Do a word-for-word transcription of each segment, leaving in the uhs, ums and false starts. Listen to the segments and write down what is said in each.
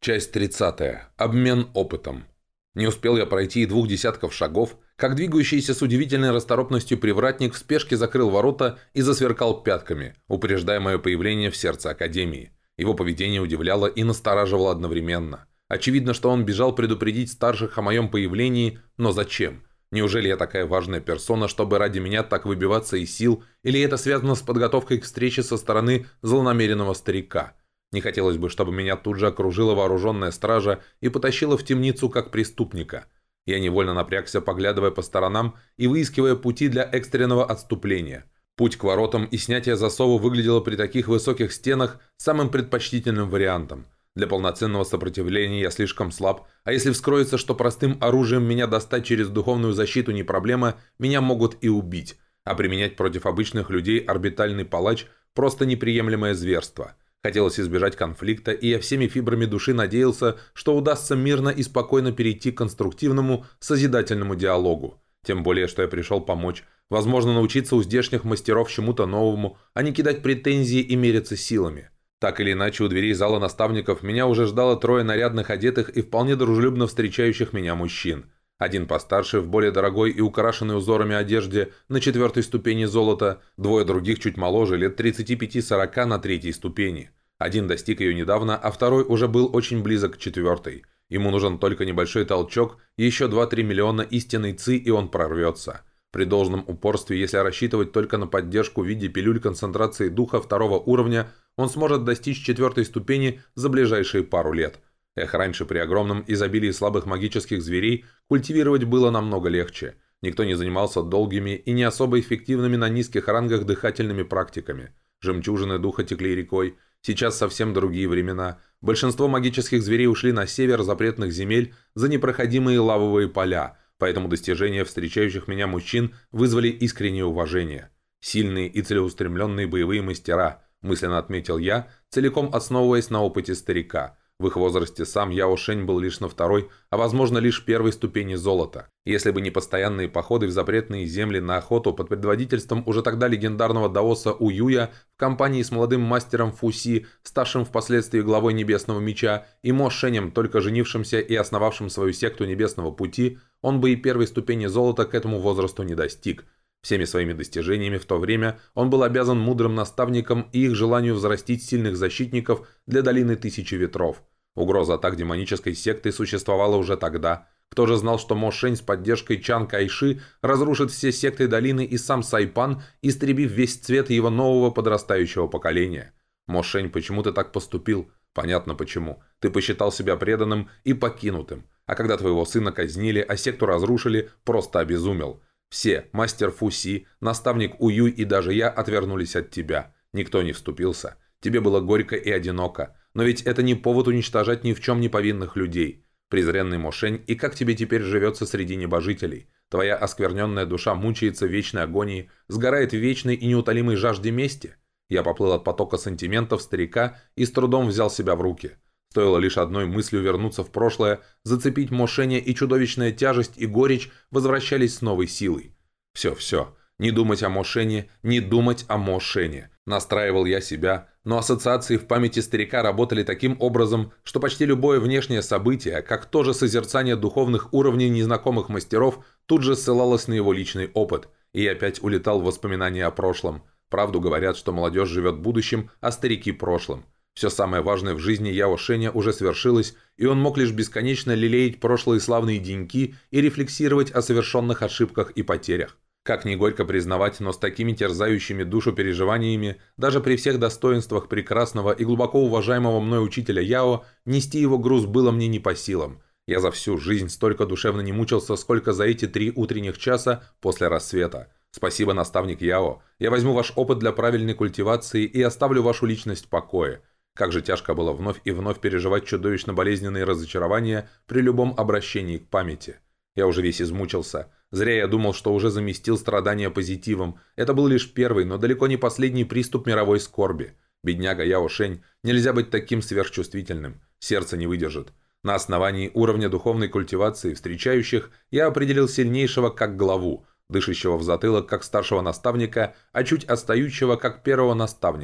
Часть тридцатая. Обмен опытом. Не успел я пройти и двух десятков шагов, как двигающийся с удивительной расторопностью привратник в спешке закрыл ворота и засверкал пятками, упреждая мое появление в сердце Академии. Его поведение удивляло и настораживало одновременно. Очевидно, что он бежал предупредить старших о моем появлении, но зачем? Неужели я такая важная персона, чтобы ради меня так выбиваться из сил, или это связано с подготовкой к встрече со стороны злонамеренного старика? Не хотелось бы, чтобы меня тут же окружила вооруженная стража и потащила в темницу как преступника. Я невольно напрягся, поглядывая по сторонам и выискивая пути для экстренного отступления. Путь к воротам и снятие засова выглядело при таких высоких стенах самым предпочтительным вариантом. Для полноценного сопротивления я слишком слаб, а если вскроется, что простым оружием меня достать через духовную защиту не проблема, меня могут и убить. А применять против обычных людей орбитальный палач – просто неприемлемое зверство. Хотелось избежать конфликта, и я всеми фибрами души надеялся, что удастся мирно и спокойно перейти к конструктивному, созидательному диалогу. Тем более, что я пришел помочь. Возможно, научиться у здешних мастеров чему-то новому, а не кидать претензии и мериться силами. Так или иначе, у дверей зала наставников меня уже ждало трое нарядных одетых и вполне дружелюбно встречающих меня мужчин. Один постарше, в более дорогой и украшенной узорами одежде на четвертой ступени золота, двое других чуть моложе, лет тридцати пяти-сорока на третьей ступени. Один достиг ее недавно, а второй уже был очень близок к четвертой. Ему нужен только небольшой толчок, еще два-три миллиона истинной ци, и он прорвется. При должном упорстве, если рассчитывать только на поддержку в виде пилюль концентрации духа второго уровня, он сможет достичь четвертой ступени за ближайшие пару лет. Эх, раньше при огромном изобилии слабых магических зверей культивировать было намного легче. Никто не занимался долгими и не особо эффективными на низких рангах дыхательными практиками. Жемчужины духа текли рекой. Сейчас совсем другие времена. Большинство магических зверей ушли на север запретных земель за непроходимые лавовые поля, поэтому достижения встречающих меня мужчин вызвали искреннее уважение. Сильные и целеустремленные боевые мастера, мысленно отметил я, целиком основываясь на опыте старика. В их возрасте сам Яо Шень был лишь на второй, а возможно лишь первой ступени золота. Если бы не постоянные походы в запретные земли на охоту под предводительством уже тогда легендарного даоса Уюя в компании с молодым мастером Фуси, ставшим впоследствии главой Небесного Меча, и Мо Шенем, только женившимся и основавшим свою секту Небесного Пути, он бы и первой ступени золота к этому возрасту не достиг. Всеми своими достижениями в то время он был обязан мудрым наставникам и их желанию взрастить сильных защитников для Долины Тысячи Ветров. Угроза атак демонической секты существовала уже тогда. Кто же знал, что Мо Шень с поддержкой Чан Кайши разрушит все секты долины и сам Сайпан, истребив весь цвет его нового подрастающего поколения? Мо Шень, почему ты так поступил? Понятно почему. Ты посчитал себя преданным и покинутым. А когда твоего сына казнили, а секту разрушили, просто обезумел. Все, мастер Фуси, наставник Уюй и даже я отвернулись от тебя. Никто не вступился. Тебе было горько и одиноко. Но ведь это не повод уничтожать ни в чем не повинных людей. Презренный Мо Шень, и как тебе теперь живется среди небожителей? Твоя оскверненная душа мучается в вечной агонии, сгорает в вечной и неутолимой жажде мести? Я поплыл от потока сантиментов старика и с трудом взял себя в руки. Стоило лишь одной мыслью вернуться в прошлое, зацепить Мо Шеня, и чудовищная тяжесть и горечь возвращались с новой силой. Все, все. Не думать о Мо Шене, не думать о Мо Шене. Настраивал я себя, но ассоциации в памяти старика работали таким образом, что почти любое внешнее событие, как тоже созерцание духовных уровней незнакомых мастеров, тут же ссылалось на его личный опыт, и я опять улетал в воспоминания о прошлом. Правду говорят, что молодежь живет будущим, а старики прошлым. Все самое важное в жизни Яо Шеня уже свершилось, и он мог лишь бесконечно лелеять прошлые славные деньки и рефлексировать о совершенных ошибках и потерях. Как ни горько признавать, но с такими терзающими душу переживаниями, даже при всех достоинствах прекрасного и глубоко уважаемого мной учителя Яо, нести его груз было мне не по силам. Я за всю жизнь столько душевно не мучился, сколько за эти три утренних часа после рассвета. Спасибо, наставник Яо. Я возьму ваш опыт для правильной культивации и оставлю вашу личность в покое. Как же тяжко было вновь и вновь переживать чудовищно болезненные разочарования при любом обращении к памяти. Я уже весь измучился. Зря я думал, что уже заместил страдания позитивом. Это был лишь первый, но далеко не последний приступ мировой скорби. Бедняга Яо Шень, нельзя быть таким сверхчувствительным. Сердце не выдержит. На основании уровня духовной культивации встречающих я определил сильнейшего как главу, дышащего в затылок как старшего наставника, а чуть отстающего как первого наставника.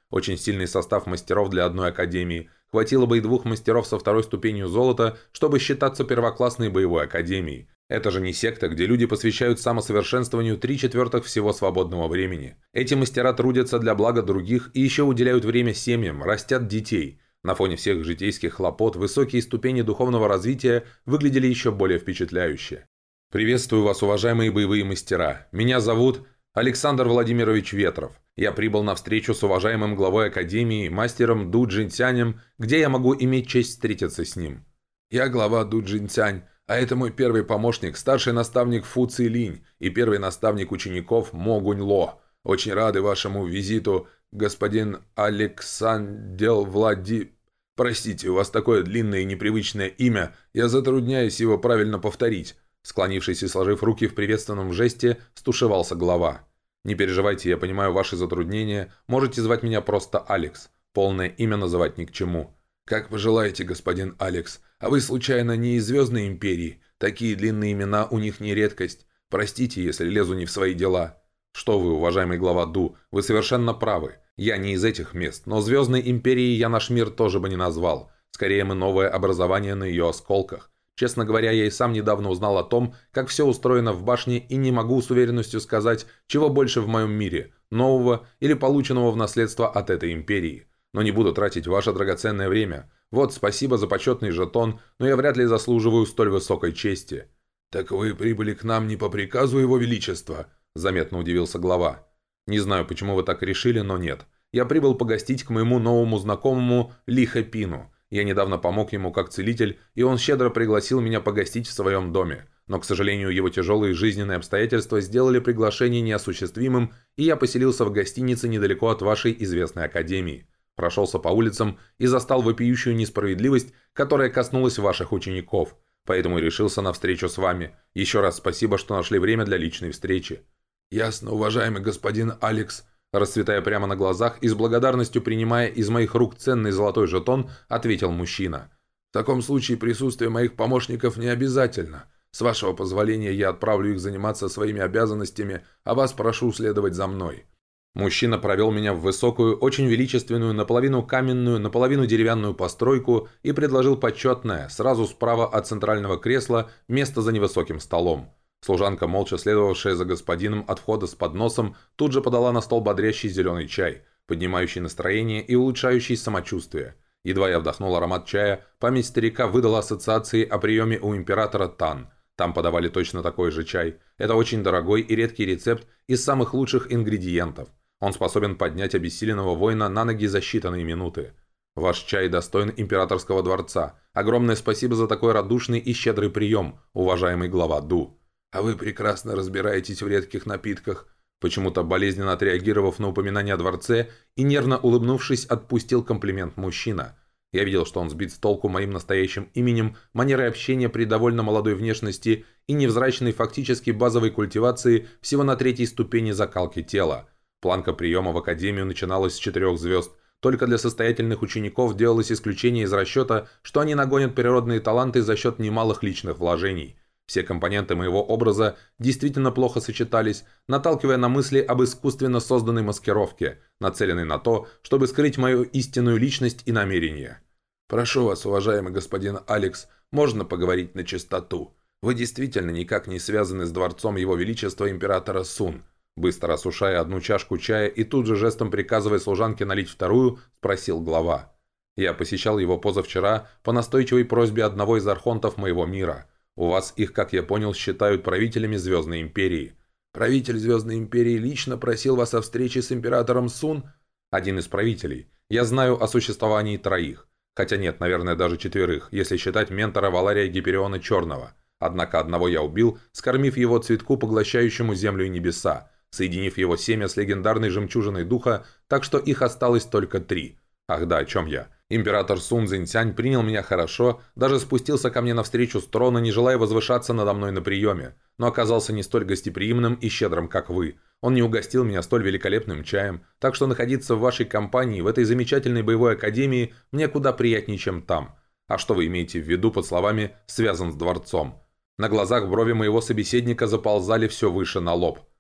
Очень сильный состав мастеров для одной академии. Хватило бы и двух мастеров со второй ступенью золота, чтобы считаться первоклассной боевой академией. Это же не секта, где люди посвящают самосовершенствованию три четвертых всего свободного времени. Эти мастера трудятся для блага других и еще уделяют время семьям, растят детей. На фоне всех житейских хлопот высокие ступени духовного развития выглядели еще более впечатляюще. «Приветствую вас, уважаемые боевые мастера. Меня зовут Александр Владимирович Ветров. Я прибыл на встречу с уважаемым главой Академии, мастером Ду Джинцянем, где я могу иметь честь встретиться с ним». «Я глава Ду Джинцянь, а это мой первый помощник, старший наставник Фу Ци Линь и первый наставник учеников Мо Гунь Ло. Очень рады вашему визиту, господин Александр Влади... Простите, у вас такое длинное и непривычное имя, я затрудняюсь его правильно повторить». Склонившись и сложив руки в приветственном жесте, стушевался глава. «Не переживайте, я понимаю ваши затруднения. Можете звать меня просто Алекс. Полное имя называть ни к чему». «Как пожелаете, господин Алекс. А вы, случайно, не из Звездной Империи? Такие длинные имена у них не редкость. Простите, если лезу не в свои дела». «Что вы, уважаемый глава Ду, вы совершенно правы. Я не из этих мест, но Звездной Империей я наш мир тоже бы не назвал. Скорее, мы новое образование на ее осколках. Честно говоря, я и сам недавно узнал о том, как все устроено в башне, и не могу с уверенностью сказать, чего больше в моем мире – нового или полученного в наследство от этой империи. Но не буду тратить ваше драгоценное время. Вот, спасибо за почетный жетон, но я вряд ли заслуживаю столь высокой чести». «Так вы прибыли к нам не по приказу Его Величества?» – заметно удивился глава. «Не знаю, почему вы так решили, но нет. Я прибыл погостить к моему новому знакомому Лихо Пину. Я недавно помог ему как целитель, и он щедро пригласил меня погостить в своем доме. Но, к сожалению, его тяжелые жизненные обстоятельства сделали приглашение неосуществимым, и я поселился в гостинице недалеко от вашей известной академии. Прошелся по улицам и застал вопиющую несправедливость, которая коснулась ваших учеников. Поэтому и решился на встречу с вами. Еще раз спасибо, что нашли время для личной встречи». «Ясно, уважаемый господин Алекс». Расцветая прямо на глазах и с благодарностью принимая из моих рук ценный золотой жетон, ответил мужчина. «В таком случае присутствие моих помощников не обязательно. С вашего позволения я отправлю их заниматься своими обязанностями, а вас прошу следовать за мной». Мужчина провел меня в высокую, очень величественную, наполовину каменную, наполовину деревянную постройку и предложил почетное, сразу справа от центрального кресла, место за невысоким столом. Служанка, молча следовавшая за господином от входа с подносом, тут же подала на стол бодрящий зеленый чай, поднимающий настроение и улучшающий самочувствие. Едва я вдохнул аромат чая, память старика выдала ассоциации о приеме у императора Тан. Там подавали точно такой же чай. Это очень дорогой и редкий рецепт из самых лучших ингредиентов. Он способен поднять обессиленного воина на ноги за считанные минуты. Ваш чай достоин императорского дворца. Огромное спасибо за такой радушный и щедрый прием, уважаемый глава Ду. «А вы прекрасно разбираетесь в редких напитках», почему-то болезненно отреагировав на упоминание о дворце и нервно улыбнувшись, отпустил комплимент мужчина. Я видел, что он сбит с толку моим настоящим именем, манерой общения при довольно молодой внешности и невзрачной фактически базовой культивации всего на третьей ступени закалки тела. Планка приема в академию начиналась с четырех звезд. Только для состоятельных учеников делалось исключение из расчета, что они нагонят природные таланты за счет немалых личных вложений. Все компоненты моего образа действительно плохо сочетались, наталкивая на мысли об искусственно созданной маскировке, нацеленной на то, чтобы скрыть мою истинную личность и намерения. «Прошу вас, уважаемый господин Алекс, можно поговорить на чистоту? Вы действительно никак не связаны с дворцом Его Величества Императора Сун?» Быстро осушая одну чашку чая и тут же жестом приказывая служанке налить вторую, спросил глава. «Я посещал его позавчера по настойчивой просьбе одного из архонтов моего мира. У вас их, как я понял, считают правителями Звездной Империи». «Правитель Звездной Империи лично просил вас о встрече с Императором Сун?» «Один из правителей. Я знаю о существовании троих. Хотя нет, наверное, даже четверых, если считать ментора Валария Гипериона Черного. Однако одного я убил, скормив его цветку, поглощающему землю и небеса, соединив его семя с легендарной жемчужиной духа, так что их осталось только три. Ах да, о чем я. Император Сун Цзиньсянь принял меня хорошо, даже спустился ко мне навстречу с трона, не желая возвышаться надо мной на приеме, но оказался не столь гостеприимным и щедрым, как вы. Он не угостил меня столь великолепным чаем, так что находиться в вашей компании, в этой замечательной боевой академии, мне куда приятнее, чем там. А что вы имеете в виду под словами «связан с дворцом»? На глазах брови моего собеседника заползали все выше на лоб.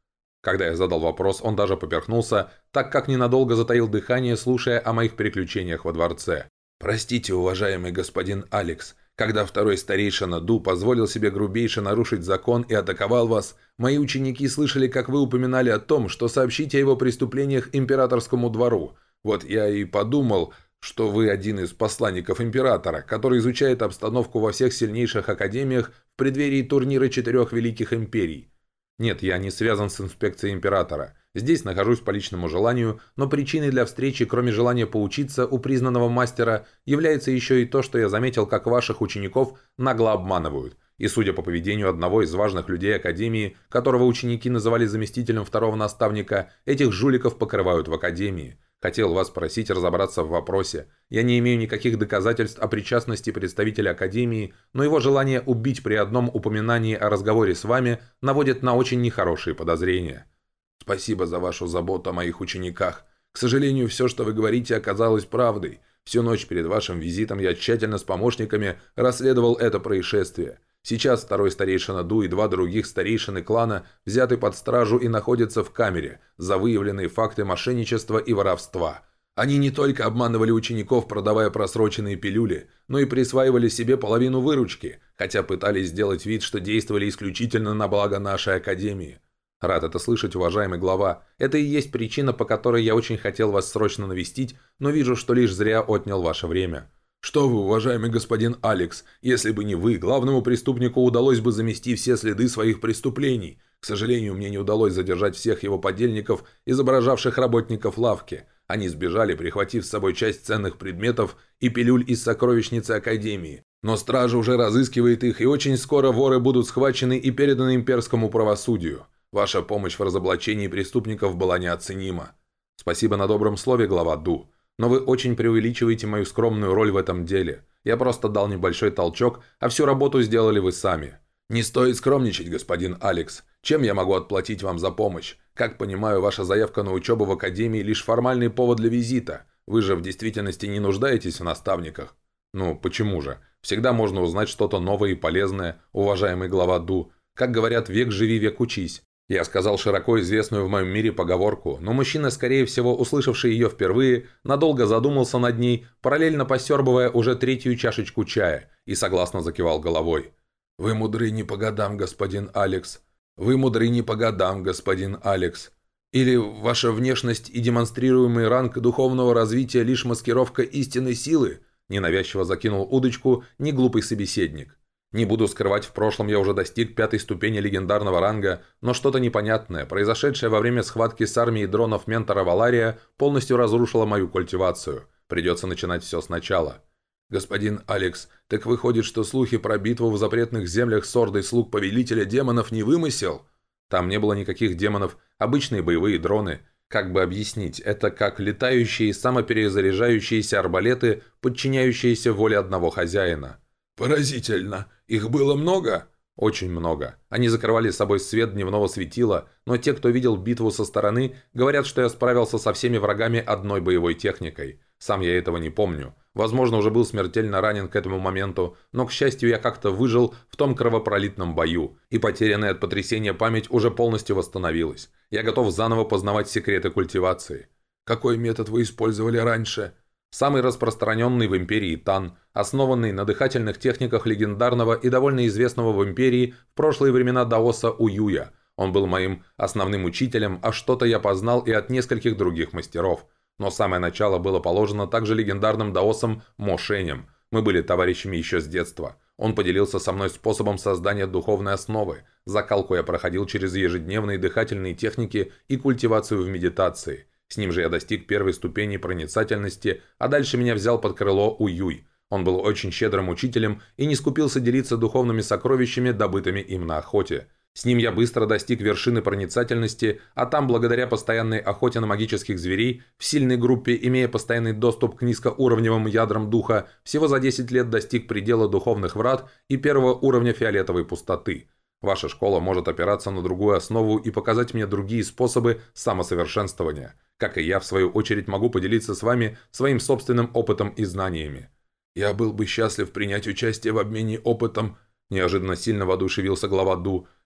Когда я задал вопрос, он даже поперхнулся, так как ненадолго затаил дыхание, слушая о моих приключениях во дворце. «Простите, уважаемый господин Алекс, когда второй старейшина Ду позволил себе грубейше нарушить закон и атаковал вас, мои ученики слышали, как вы упоминали о том, что сообщите о его преступлениях императорскому двору. Вот я и подумал, что вы один из посланников императора, который изучает обстановку во всех сильнейших академиях в преддверии турнира четырех великих империй. Нет, я не связан с инспекцией императора. Здесь нахожусь по личному желанию, но причиной для встречи, кроме желания поучиться у признанного мастера, является еще и то, что я заметил, как ваших учеников нагло обманывают. И судя по поведению одного из важных людей Академии, которого ученики называли заместителем второго наставника, этих жуликов покрывают в Академии. Хотел вас просить разобраться в вопросе. Я не имею никаких доказательств о причастности представителя Академии, но его желание убить при одном упоминании о разговоре с вами наводит на очень нехорошие подозрения. Спасибо за вашу заботу о моих учениках. К сожалению, все, что вы говорите, оказалось правдой. Всю ночь перед вашим визитом я тщательно с помощниками расследовал это происшествие. Сейчас второй старейшина Ду и два других старейшины клана взяты под стражу и находятся в камере за выявленные факты мошенничества и воровства. Они не только обманывали учеников, продавая просроченные пилюли, но и присваивали себе половину выручки, хотя пытались сделать вид, что действовали исключительно на благо нашей Академии. Рад это слышать, уважаемый глава. Это и есть причина, по которой я очень хотел вас срочно навестить, но вижу, что лишь зря отнял ваше время. Что вы, уважаемый господин Алекс, если бы не вы, главному преступнику удалось бы замести все следы своих преступлений. К сожалению, мне не удалось задержать всех его подельников, изображавших работников лавки. Они сбежали, прихватив с собой часть ценных предметов и пилюль из сокровищницы Академии. Но стража уже разыскивает их, и очень скоро воры будут схвачены и переданы имперскому правосудию. Ваша помощь в разоблачении преступников была неоценима. Спасибо на добром слове, глава Ду. Но вы очень преувеличиваете мою скромную роль в этом деле. Я просто дал небольшой толчок, а всю работу сделали вы сами. Не стоит скромничать, господин Алекс. Чем я могу отплатить вам за помощь? Как понимаю, ваша заявка на учебу в Академии лишь формальный повод для визита. Вы же в действительности не нуждаетесь в наставниках. Ну, почему же? Всегда можно узнать что-то новое и полезное, уважаемый глава Ду. Как говорят, век живи, век учись. Я сказал широко известную в моем мире поговорку, но мужчина, скорее всего, услышавший ее впервые, надолго задумался над ней, параллельно посербывая уже третью чашечку чая, и согласно закивал головой. «Вы мудры не по годам, господин Алекс. Вы мудры не по годам, господин Алекс. Или ваша внешность и демонстрируемый ранг духовного развития лишь маскировка истинной силы?» Ненавязчиво закинул удочку неглупый собеседник. Не буду скрывать, в прошлом я уже достиг пятой ступени легендарного ранга, но что-то непонятное, произошедшее во время схватки с армией дронов ментора Валария, полностью разрушило мою культивацию. Придется начинать все сначала. «Господин Алекс, так выходит, что слухи про битву в запретных землях с ордой слуг повелителя демонов не вымысел?» Там не было никаких демонов, обычные боевые дроны. Как бы объяснить, это как летающие самоперезаряжающиеся арбалеты, подчиняющиеся воле одного хозяина. «Поразительно! Их было много?» «Очень много. Они закрывали собой свет дневного светила, но те, кто видел битву со стороны, говорят, что я справился со всеми врагами одной боевой техникой. Сам я этого не помню. Возможно, уже был смертельно ранен к этому моменту, но, к счастью, я как-то выжил в том кровопролитном бою, и потерянная от потрясения память уже полностью восстановилась. Я готов заново познавать секреты культивации». «Какой метод вы использовали раньше?» Самый распространенный в империи Тан, основанный на дыхательных техниках легендарного и довольно известного в империи в прошлые времена даоса Уюя. Он был моим основным учителем, а что-то я познал и от нескольких других мастеров. Но самое начало было положено также легендарным даосом Мо Шенем. Мы были товарищами еще с детства. Он поделился со мной способом создания духовной основы. Закалку я проходил через ежедневные дыхательные техники и культивацию в медитации. С ним же я достиг первой ступени проницательности, а дальше меня взял под крыло Уюй. Он был очень щедрым учителем и не скупился делиться духовными сокровищами, добытыми им на охоте. С ним я быстро достиг вершины проницательности, а там, благодаря постоянной охоте на магических зверей, в сильной группе, имея постоянный доступ к низкоуровневым ядрам духа, всего за десять лет достиг предела духовных врат и первого уровня фиолетовой пустоты. Ваша школа может опираться на другую основу и показать мне другие способы самосовершенствования. Как и я, в свою очередь, могу поделиться с вами своим собственным опытом и знаниями. Я был бы счастлив принять участие в обмене опытом. Неожиданно сильно воодушевился глава Ду.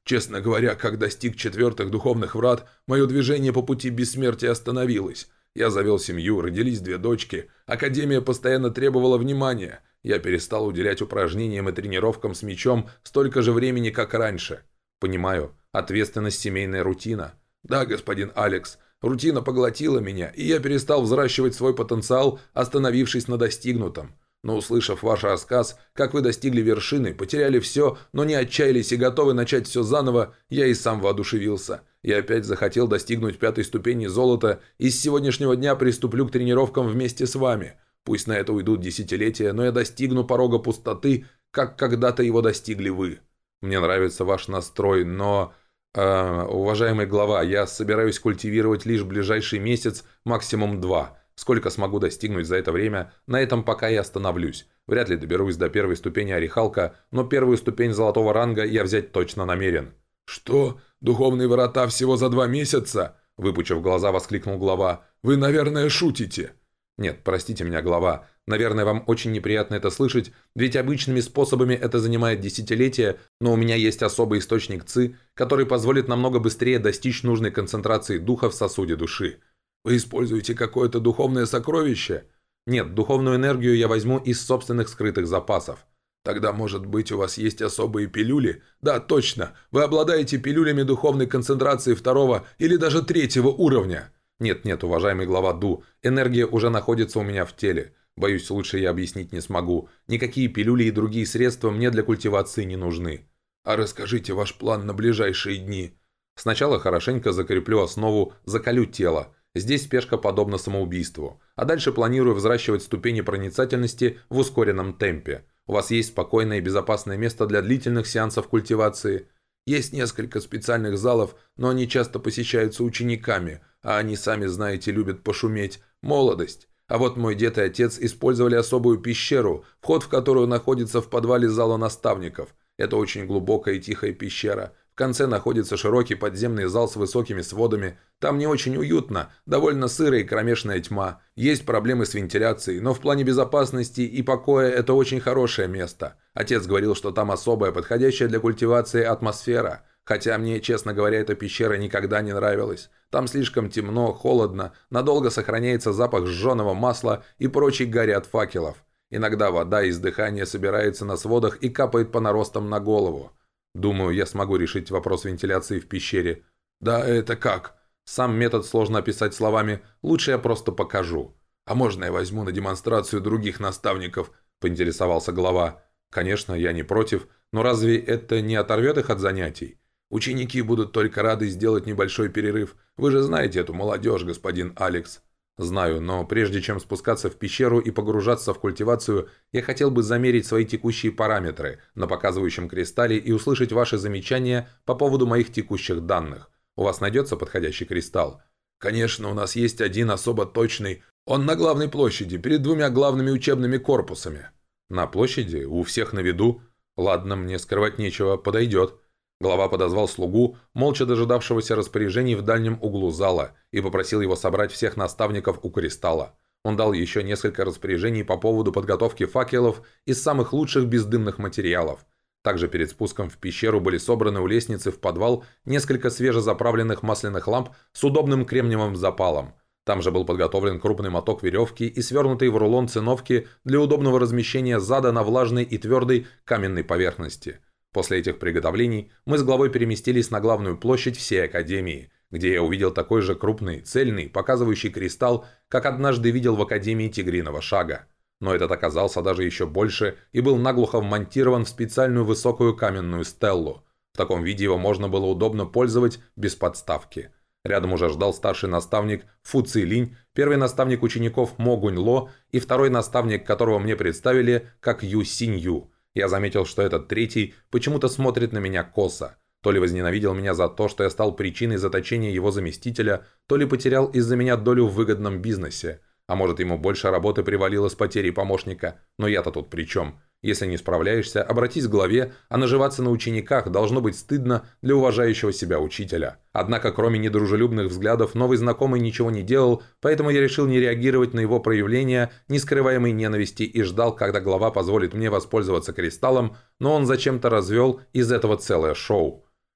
Честно говоря, как достиг четвертых духовных врат, мое движение по пути бессмертия остановилось. Я завел семью, родились две дочки. Академия постоянно требовала внимания. Я перестал уделять упражнениям и тренировкам с мечом столько же времени, как раньше. Понимаю, ответственность, семейная рутина. Да, господин Алекс, рутина поглотила меня, и я перестал взращивать свой потенциал, остановившись на достигнутом. Но услышав ваш рассказ, как вы достигли вершины, потеряли все, но не отчаялись и готовы начать все заново, я и сам воодушевился. Я опять захотел достигнуть пятой ступени золота, и с сегодняшнего дня приступлю к тренировкам вместе с вами. Пусть на это уйдут десятилетия, но я достигну порога пустоты, как когда-то его достигли вы. Мне нравится ваш настрой, но... Э, уважаемый глава, я собираюсь культивировать лишь ближайший месяц, максимум два. Сколько смогу достигнуть за это время, на этом пока и остановлюсь. Вряд ли доберусь до первой ступени Орехалка, но первую ступень золотого ранга я взять точно намерен». «Что? Духовные врата всего за два месяца?» Выпучив глаза, воскликнул глава. «Вы, наверное, шутите». «Нет, простите меня, глава. Наверное, вам очень неприятно это слышать, ведь обычными способами это занимает десятилетия, но у меня есть особый источник ЦИ, который позволит намного быстрее достичь нужной концентрации духа в сосуде души». «Вы используете какое-то духовное сокровище?» «Нет, духовную энергию я возьму из собственных скрытых запасов». «Тогда, может быть, у вас есть особые пилюли?» «Да, точно. Вы обладаете пилюлями духовной концентрации второго или даже третьего уровня». «Нет-нет, уважаемый глава Ду, энергия уже находится у меня в теле. Боюсь, лучше я объяснить не смогу. Никакие пилюли и другие средства мне для культивации не нужны». «А расскажите ваш план на ближайшие дни». «Сначала хорошенько закреплю основу, закалю тело. Здесь спешка подобна самоубийству. А дальше планирую взращивать ступени проницательности в ускоренном темпе. У вас есть спокойное и безопасное место для длительных сеансов культивации?» «Есть несколько специальных залов, но они часто посещаются учениками, а они, сами знаете, любят пошуметь. Молодость. А вот мой дед и отец использовали особую пещеру, вход в которую находится в подвале зала наставников. Это очень глубокая и тихая пещера. В конце находится широкий подземный зал с высокими сводами. Там не очень уютно, довольно сыро и кромешная тьма. Есть проблемы с вентиляцией, но в плане безопасности и покоя это очень хорошее место. Отец говорил, что там особая, подходящая для культивации атмосфера. Хотя мне, честно говоря, эта пещера никогда не нравилась. Там слишком темно, холодно, надолго сохраняется запах сжженного масла и прочей гари от факелов. Иногда вода из дыхания собирается на сводах и капает по наростам на голову. Думаю, я смогу решить вопрос вентиляции в пещере. Да, это как? Сам метод сложно описать словами, лучше я просто покажу. А можно я возьму на демонстрацию других наставников? Поинтересовался глава. Конечно, я не против, но разве это не оторвет их от занятий? Ученики будут только рады сделать небольшой перерыв. Вы же знаете эту молодежь, господин Алекс. Знаю, но прежде чем спускаться в пещеру и погружаться в культивацию, я хотел бы замерить свои текущие параметры на показывающем кристалле и услышать ваши замечания по поводу моих текущих данных. У вас найдется подходящий кристалл? Конечно, у нас есть один особо точный. Он на главной площади, перед двумя главными учебными корпусами. На площади? У всех на виду? Ладно, мне скрывать нечего, подойдет. Глава подозвал слугу, молча дожидавшегося распоряжений в дальнем углу зала, и попросил его собрать всех наставников у кристалла. Он дал еще несколько распоряжений по поводу подготовки факелов из самых лучших бездымных материалов. Также перед спуском в пещеру были собраны у лестницы в подвал несколько свежезаправленных масляных ламп с удобным кремниевым запалом. Там же был подготовлен крупный моток веревки и свернутый в рулон циновки для удобного размещения зада на влажной и твердой каменной поверхности. После этих приготовлений мы с главой переместились на главную площадь всей Академии, где я увидел такой же крупный, цельный, показывающий кристалл, как однажды видел в Академии Тигриного Шага. Но этот оказался даже еще больше и был наглухо вмонтирован в специальную высокую каменную стеллу. В таком виде его можно было удобно пользовать без подставки. Рядом уже ждал старший наставник Фу Ци Линь, первый наставник учеников Мо Гунь Ло и второй наставник, которого мне представили как Ю Синь Ю. Я заметил, что этот третий почему-то смотрит на меня косо. То ли возненавидел меня за то, что я стал причиной заточения его заместителя, то ли потерял из-за меня долю в выгодном бизнесе. А может, ему больше работы привалило с потерей помощника. Но я-то тут при чем? Если не справляешься, обратись к главе, а наживаться на учениках должно быть стыдно для уважающего себя учителя. Однако, кроме недружелюбных взглядов, новый знакомый ничего не делал, поэтому я решил не реагировать на его проявление нескрываемой ненависти и ждал, когда глава позволит мне воспользоваться кристаллом, но он зачем-то развел из этого целое шоу.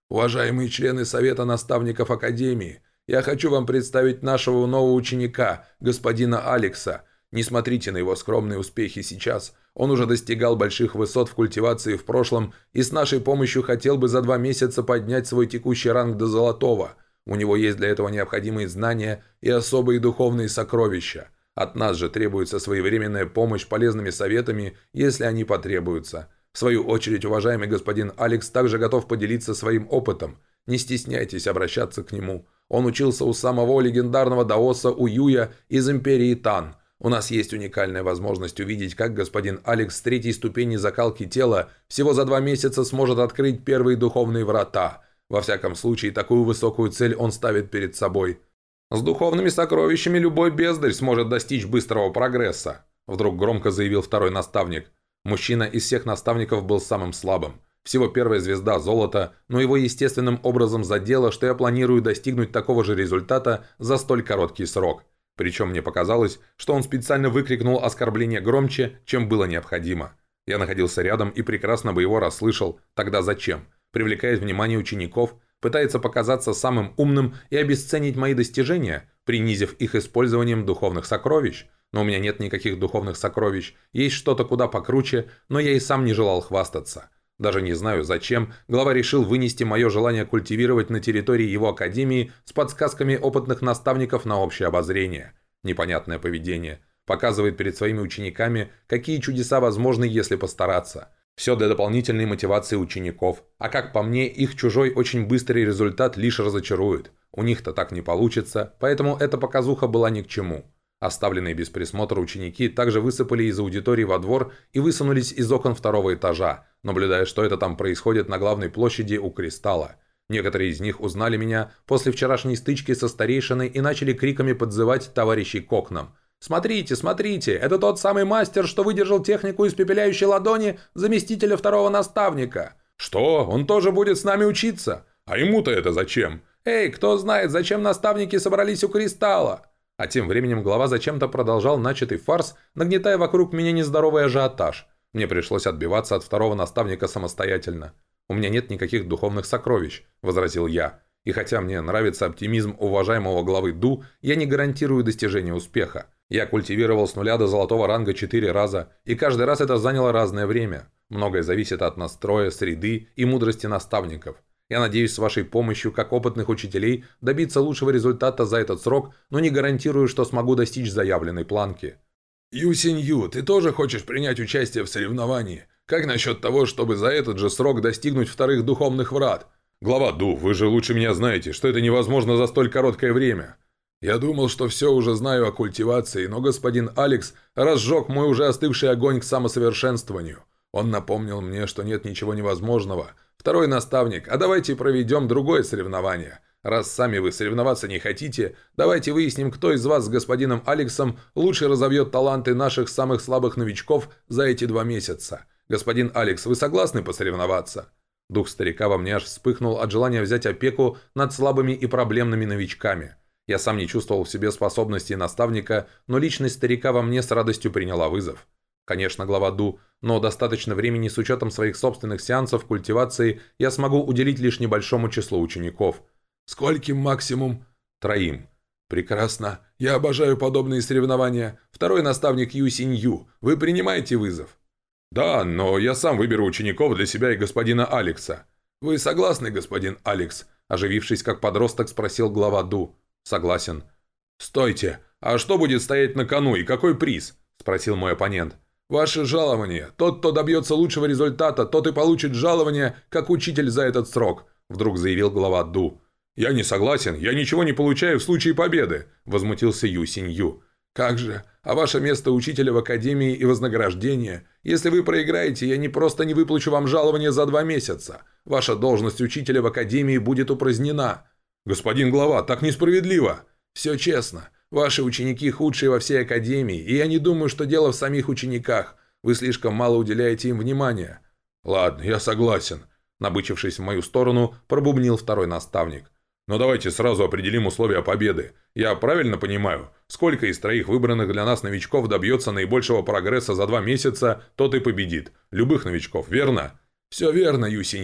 Уважаемые члены Совета наставников Академии, я хочу вам представить нашего нового ученика, господина Алекса. Не смотрите на его скромные успехи сейчас. Он уже достигал больших высот в культивации в прошлом и с нашей помощью хотел бы за два месяца поднять свой текущий ранг до золотого. У него есть для этого необходимые знания и особые духовные сокровища. От нас же требуется своевременная помощь полезными советами, если они потребуются. В свою очередь, уважаемый господин Алекс также готов поделиться своим опытом. Не стесняйтесь обращаться к нему. Он учился у самого легендарного даоса Уюя из Империи Тан. У нас есть уникальная возможность увидеть, как господин Алекс с третьей ступени закалки тела всего за два месяца сможет открыть первые духовные врата. Во всяком случае, такую высокую цель он ставит перед собой. «С духовными сокровищами любой бездарь сможет достичь быстрого прогресса», вдруг громко заявил второй наставник. Мужчина из всех наставников был самым слабым. Всего первая звезда золота, но его естественным образом задело, что я планирую достигнуть такого же результата за столь короткий срок. Причем мне показалось, что он специально выкрикнул оскорбление громче, чем было необходимо. Я находился рядом и прекрасно бы его расслышал. Тогда зачем? Привлекает внимание учеников, пытается показаться самым умным и обесценить мои достижения, принизив их использованием духовных сокровищ. Но у меня нет никаких духовных сокровищ, есть что-то куда покруче, но я и сам не желал хвастаться. Даже не знаю, зачем, глава решил вынести мое желание культивировать на территории его академии с подсказками опытных наставников на общее обозрение. Непонятное поведение. Показывает перед своими учениками, какие чудеса возможны, если постараться. Все для дополнительной мотивации учеников. А как по мне, их чужой очень быстрый результат лишь разочарует. У них-то так не получится, поэтому эта показуха была ни к чему. Оставленные без присмотра ученики также высыпали из аудитории во двор и высунулись из окон второго этажа, наблюдая, что это там происходит на главной площади у Кристалла. Некоторые из них узнали меня после вчерашней стычки со старейшиной и начали криками подзывать товарищей к окнам. «Смотрите, смотрите, это тот самый мастер, что выдержал технику испепеляющей ладони заместителя второго наставника». «Что? Он тоже будет с нами учиться? А ему-то это зачем?» «Эй, кто знает, зачем наставники собрались у Кристалла?» А тем временем глава зачем-то продолжал начатый фарс, нагнетая вокруг меня нездоровый ажиотаж. Мне пришлось отбиваться от второго наставника самостоятельно. «У меня нет никаких духовных сокровищ», – возразил я. И хотя мне нравится оптимизм уважаемого главы Ду, я не гарантирую достижения успеха. Я культивировал с нуля до золотого ранга четыре раза, и каждый раз это заняло разное время. Многое зависит от настроя, среды и мудрости наставников. Я надеюсь с вашей помощью, как опытных учителей, добиться лучшего результата за этот срок, но не гарантирую, что смогу достичь заявленной планки». «Ю Синью, ты тоже хочешь принять участие в соревновании? Как насчет того, чтобы за этот же срок достигнуть вторых духовных врат?» «Глава Ду, вы же лучше меня знаете, что это невозможно за столь короткое время». «Я думал, что все уже знаю о культивации, но господин Алекс разжег мой уже остывший огонь к самосовершенствованию. Он напомнил мне, что нет ничего невозможного. Второй наставник, а давайте проведем другое соревнование. Раз сами вы соревноваться не хотите, давайте выясним, кто из вас с господином Алексом лучше разовьет таланты наших самых слабых новичков за эти два месяца. Господин Алекс, вы согласны посоревноваться?» Дух старика во мне аж вспыхнул от желания взять опеку над слабыми и проблемными новичками. Я сам не чувствовал в себе способностей наставника, но личность старика во мне с радостью приняла вызов. Конечно, глава Ду, но достаточно времени с учетом своих собственных сеансов культивации я смогу уделить лишь небольшому числу учеников. «Скольким максимум?» «Троим». «Прекрасно. Я обожаю подобные соревнования. Второй наставник Ю Синью. Вы принимаете вызов?» «Да, но я сам выберу учеников для себя и господина Алекса». «Вы согласны, господин Алекс?» Оживившись как подросток, спросил глава Ду. «Согласен». «Стойте! А что будет стоять на кону и какой приз?» Спросил мой оппонент. «Ваше жалование. Тот, кто добьется лучшего результата, тот и получит жалование, как учитель за этот срок», вдруг заявил глава Ду. «Я не согласен, я ничего не получаю в случае победы», возмутился Ю Синью. «Как же? А ваше место учителя в академии и вознаграждение? Если вы проиграете, я не просто не выплачу вам жалование за два месяца. Ваша должность учителя в академии будет упразднена». «Господин глава, так несправедливо». «Все честно. Ваши ученики худшие во всей академии, и я не думаю, что дело в самих учениках. Вы слишком мало уделяете им внимания». «Ладно, я согласен», набычившись в мою сторону, пробубнил второй наставник. «Но давайте сразу определим условия победы. Я правильно понимаю, сколько из троих выбранных для нас новичков добьется наибольшего прогресса за два месяца, тот и победит. Любых новичков, верно?» «Все верно, Ю Синью.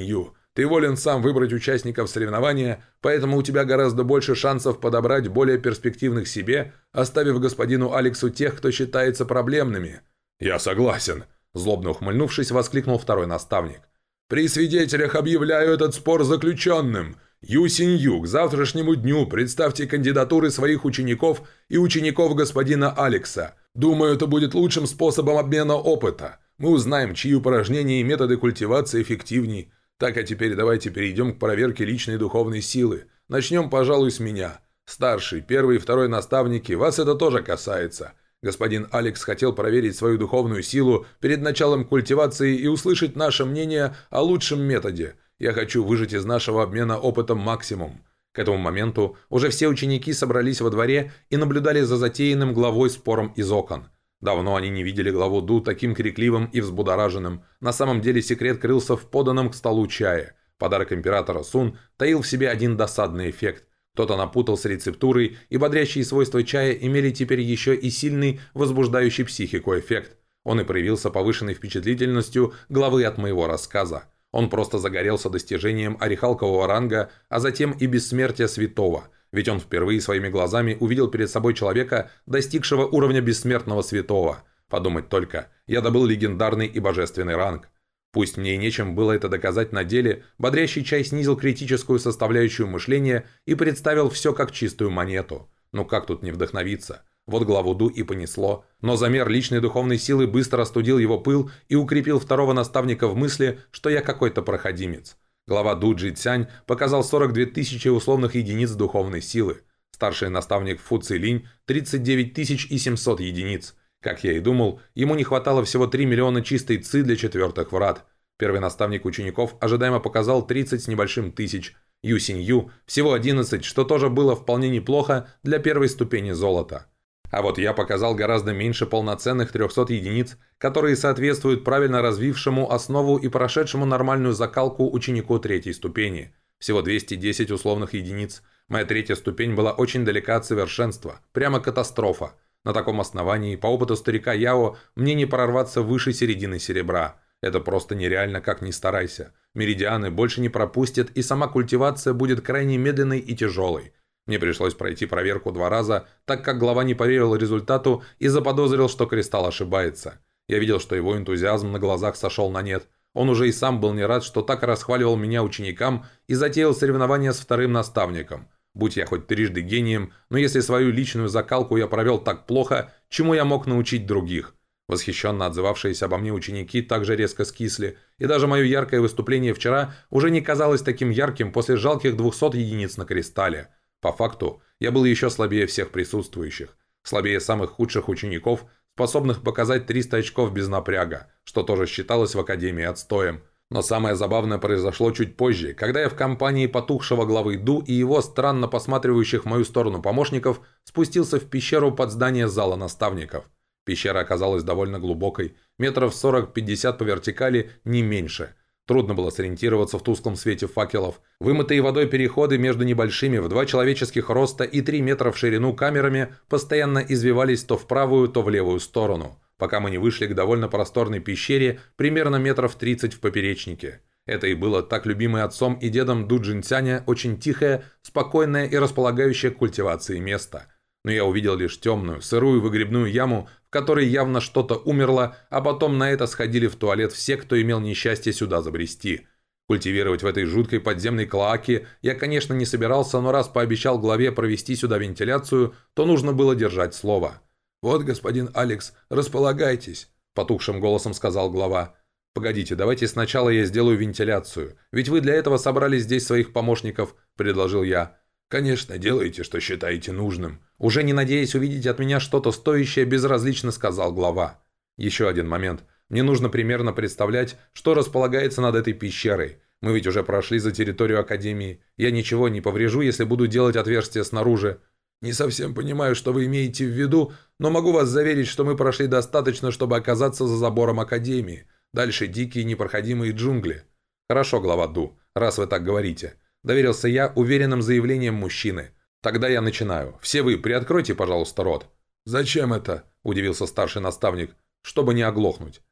Ты волен сам выбрать участников соревнования, поэтому у тебя гораздо больше шансов подобрать более перспективных себе, оставив господину Алексу тех, кто считается проблемными». «Я согласен», – злобно ухмыльнувшись, воскликнул второй наставник. «При свидетелях объявляю этот спор заключенным. Ю Синью, к завтрашнему дню представьте кандидатуры своих учеников и учеников господина Алекса. Думаю, это будет лучшим способом обмена опыта. Мы узнаем, чьи упражнения и методы культивации эффективней. Так, а теперь давайте перейдем к проверке личной духовной силы. Начнем, пожалуй, с меня. Старший, первый и второй наставники, вас это тоже касается. Господин Алекс хотел проверить свою духовную силу перед началом культивации и услышать наше мнение о лучшем методе. Я хочу выжать из нашего обмена опытом максимум». К этому моменту уже все ученики собрались во дворе и наблюдали за затеянным главой спором из окон. Давно они не видели главу Ду таким крикливым и взбудораженным. На самом деле секрет крылся в поданном к столу чае. Подарок императора Сун таил в себе один досадный эффект. Кто-то напутал с рецептурой, и бодрящие свойства чая имели теперь еще и сильный возбуждающий психику эффект. Он и проявился повышенной впечатлительностью главы от моего рассказа. Он просто загорелся достижением орехалкового ранга, а затем и бессмертия святого, ведь он впервые своими глазами увидел перед собой человека, достигшего уровня бессмертного святого. Подумать только, я добыл легендарный и божественный ранг. Пусть мне и нечем было это доказать на деле, бодрящий чай снизил критическую составляющую мышления и представил все как чистую монету. Ну как тут не вдохновиться? Вот главу Ду и понесло. Но замер личной духовной силы быстро остудил его пыл и укрепил второго наставника в мысли, что я какой-то проходимец. Глава Ду Джи Цянь показал сорок две тысячи условных единиц духовной силы. Старший наставник Фу Ци Линь – тридцать девять тысяч семьсот единиц. Как я и думал, ему не хватало всего три миллиона чистой ци для четвертых врат. Первый наставник учеников ожидаемо показал тридцать с небольшим тысяч. Ю Синью – всего одиннадцать, что тоже было вполне неплохо для первой ступени золота. А вот я показал гораздо меньше полноценных трехсот единиц, которые соответствуют правильно развившему основу и прошедшему нормальную закалку ученику третьей ступени. Всего двести десять условных единиц. Моя третья ступень была очень далека от совершенства. Прямо катастрофа. На таком основании, по опыту старика Яо, мне не прорваться выше середины серебра. Это просто нереально, как ни старайся. Меридианы больше не пропустят, и сама культивация будет крайне медленной и тяжелой. Мне пришлось пройти проверку два раза, так как глава не поверил результату и заподозрил, что кристалл ошибается. Я видел, что его энтузиазм на глазах сошел на нет. Он уже и сам был не рад, что так расхваливал меня ученикам и затеял соревнования с вторым наставником. Будь я хоть трижды гением, но если свою личную закалку я провел так плохо, чему я мог научить других? Восхищенно отзывавшиеся обо мне ученики также резко скисли, и даже мое яркое выступление вчера уже не казалось таким ярким после жалких двухсот единиц на кристалле. По факту, я был еще слабее всех присутствующих. Слабее самых худших учеников, способных показать триста очков без напряга, что тоже считалось в Академии отстоем. Но самое забавное произошло чуть позже, когда я в компании потухшего главы Ду и его странно посматривающих в мою сторону помощников спустился в пещеру под здание зала наставников. Пещера оказалась довольно глубокой, метров сорок-пятьдесят по вертикали, не меньше. Трудно было сориентироваться в тусклом свете факелов. Вымытые водой переходы между небольшими в два человеческих роста и три метра в ширину камерами постоянно извивались то в правую, то в левую сторону, пока мы не вышли к довольно просторной пещере, примерно метров тридцать в поперечнике. Это и было так любимое отцом и дедом Ду Джинцяня очень тихое, спокойное и располагающее к культивации место. Но я увидел лишь темную, сырую выгребную яму, в которой явно что-то умерло, а потом на это сходили в туалет все, кто имел несчастье сюда забрести. Культивировать в этой жуткой подземной клоаке я, конечно, не собирался, но раз пообещал главе провести сюда вентиляцию, то нужно было держать слово. «Вот, господин Алекс, располагайтесь», – потухшим голосом сказал глава. «Погодите, давайте сначала я сделаю вентиляцию, ведь вы для этого собрали здесь своих помощников», – предложил я. «Конечно, делайте, что считаете нужным», – уже не надеясь увидеть от меня что-то стоящее, безразлично сказал глава. «Еще один момент. Мне нужно примерно представлять, что располагается над этой пещерой. Мы ведь уже прошли за территорию Академии. Я ничего не поврежу, если буду делать отверстие снаружи». «Не совсем понимаю, что вы имеете в виду, но могу вас заверить, что мы прошли достаточно, чтобы оказаться за забором Академии. Дальше дикие непроходимые джунгли». «Хорошо, глава Ду, раз вы так говорите». Доверился я уверенным заявлением мужчины. «Тогда я начинаю. Все вы приоткройте, пожалуйста, рот». «Зачем это?» – удивился старший наставник. «Чтобы не оглохнуть».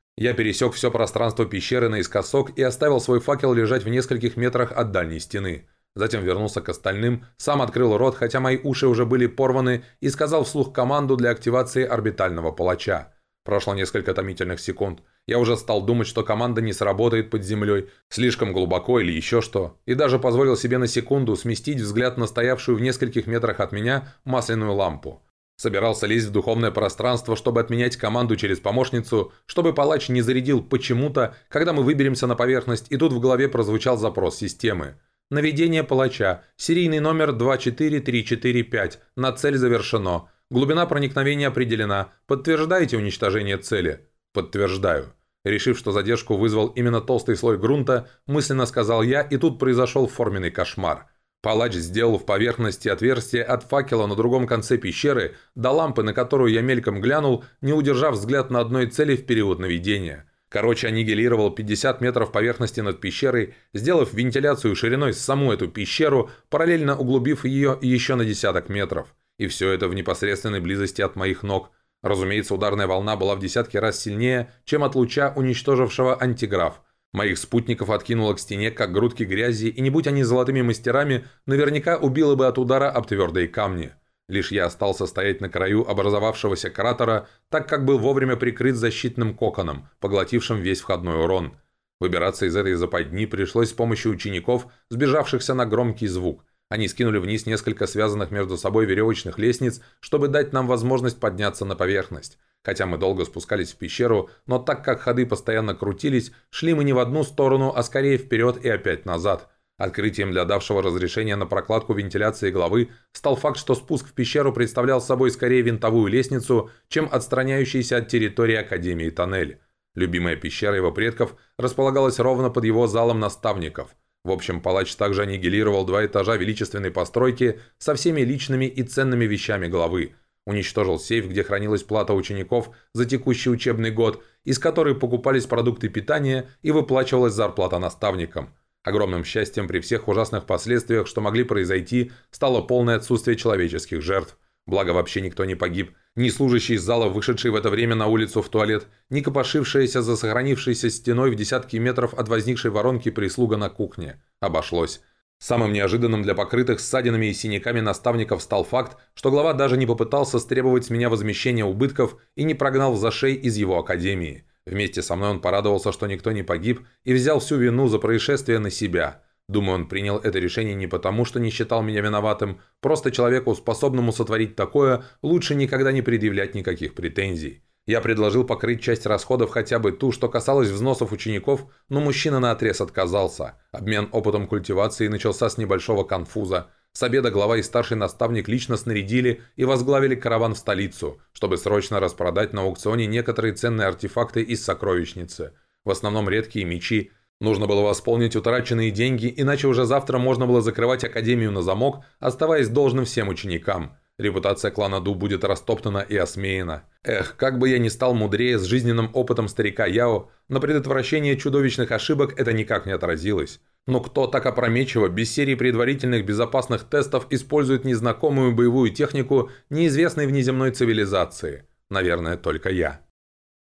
Я пересек все пространство пещеры наискосок и оставил свой факел лежать в нескольких метрах от дальней стены. Затем вернулся к остальным, сам открыл рот, хотя мои уши уже были порваны, и сказал вслух команду для активации орбитального палача. Прошло несколько томительных секунд. Я уже стал думать, что команда не сработает под землей, слишком глубоко или еще что, и даже позволил себе на секунду сместить взгляд на стоявшую в нескольких метрах от меня масляную лампу. Собирался лезть в духовное пространство, чтобы отменять команду через помощницу, чтобы палач не зарядил почему-то, когда мы выберемся на поверхность, и тут в голове прозвучал запрос системы. Наведение палача. Серийный номер два четыре три четыре пять. На цель завершено. Глубина проникновения определена. Подтверждаете уничтожение цели? Подтверждаю. Решив, что задержку вызвал именно толстый слой грунта, мысленно сказал я, и тут произошел форменный кошмар. Палач сделал в поверхности отверстие от факела на другом конце пещеры до лампы, на которую я мельком глянул, не удержав взгляд на одной цели в период наведения. Короче, аннигилировал пятьдесят метров поверхности над пещерой, сделав вентиляцию шириной с саму эту пещеру, параллельно углубив ее еще на десяток метров. И все это в непосредственной близости от моих ног. Разумеется, ударная волна была в десятки раз сильнее, чем от луча, уничтожившего антиграф. Моих спутников откинуло к стене, как грудки грязи, и не будь они золотыми мастерами, наверняка убило бы от удара об твердые камни. Лишь я остался стоять на краю образовавшегося кратера, так как был вовремя прикрыт защитным коконом, поглотившим весь входной урон. Выбираться из этой западни пришлось с помощью учеников, сбежавшихся на громкий звук. Они скинули вниз несколько связанных между собой веревочных лестниц, чтобы дать нам возможность подняться на поверхность. Хотя мы долго спускались в пещеру, но так как ходы постоянно крутились, шли мы не в одну сторону, а скорее вперед и опять назад. Открытием для давшего разрешения на прокладку вентиляции главы стал факт, что спуск в пещеру представлял собой скорее винтовую лестницу, чем отстраняющийся от территории Академии тоннель. Любимая пещера его предков располагалась ровно под его залом наставников. В общем, палач также аннигилировал два этажа величественной постройки со всеми личными и ценными вещами главы. Уничтожил сейф, где хранилась плата учеников за текущий учебный год, из которой покупались продукты питания и выплачивалась зарплата наставникам. Огромным счастьем при всех ужасных последствиях, что могли произойти, стало полное отсутствие человеческих жертв. Благо вообще никто не погиб. Ни служащий из зала, вышедший в это время на улицу в туалет, ни копошившаяся за сохранившейся стеной в десятки метров от возникшей воронки прислуга на кухне. Обошлось. Самым неожиданным для покрытых ссадинами и синяками наставников стал факт, что глава даже не попытался стребовать с меня возмещения убытков и не прогнал в зашей из его академии. Вместе со мной он порадовался, что никто не погиб, и взял всю вину за происшествие на себя. Думаю, он принял это решение не потому, что не считал меня виноватым, просто человеку, способному сотворить такое, лучше никогда не предъявлять никаких претензий. Я предложил покрыть часть расходов, хотя бы ту, что касалось взносов учеников, но мужчина наотрез отказался. Обмен опытом культивации начался с небольшого конфуза. С обеда глава и старший наставник лично снарядили и возглавили караван в столицу, чтобы срочно распродать на аукционе некоторые ценные артефакты из сокровищницы. В основном редкие мечи. Нужно было восполнить утраченные деньги, иначе уже завтра можно было закрывать академию на замок, оставаясь должным всем ученикам. Репутация клана Ду будет растоптана и осмеяна. Эх, как бы я ни стал мудрее с жизненным опытом старика Яо, на предотвращение чудовищных ошибок это никак не отразилось. Но кто так опрометчиво, без серии предварительных безопасных тестов, использует незнакомую боевую технику неизвестной внеземной цивилизации? Наверное, только я.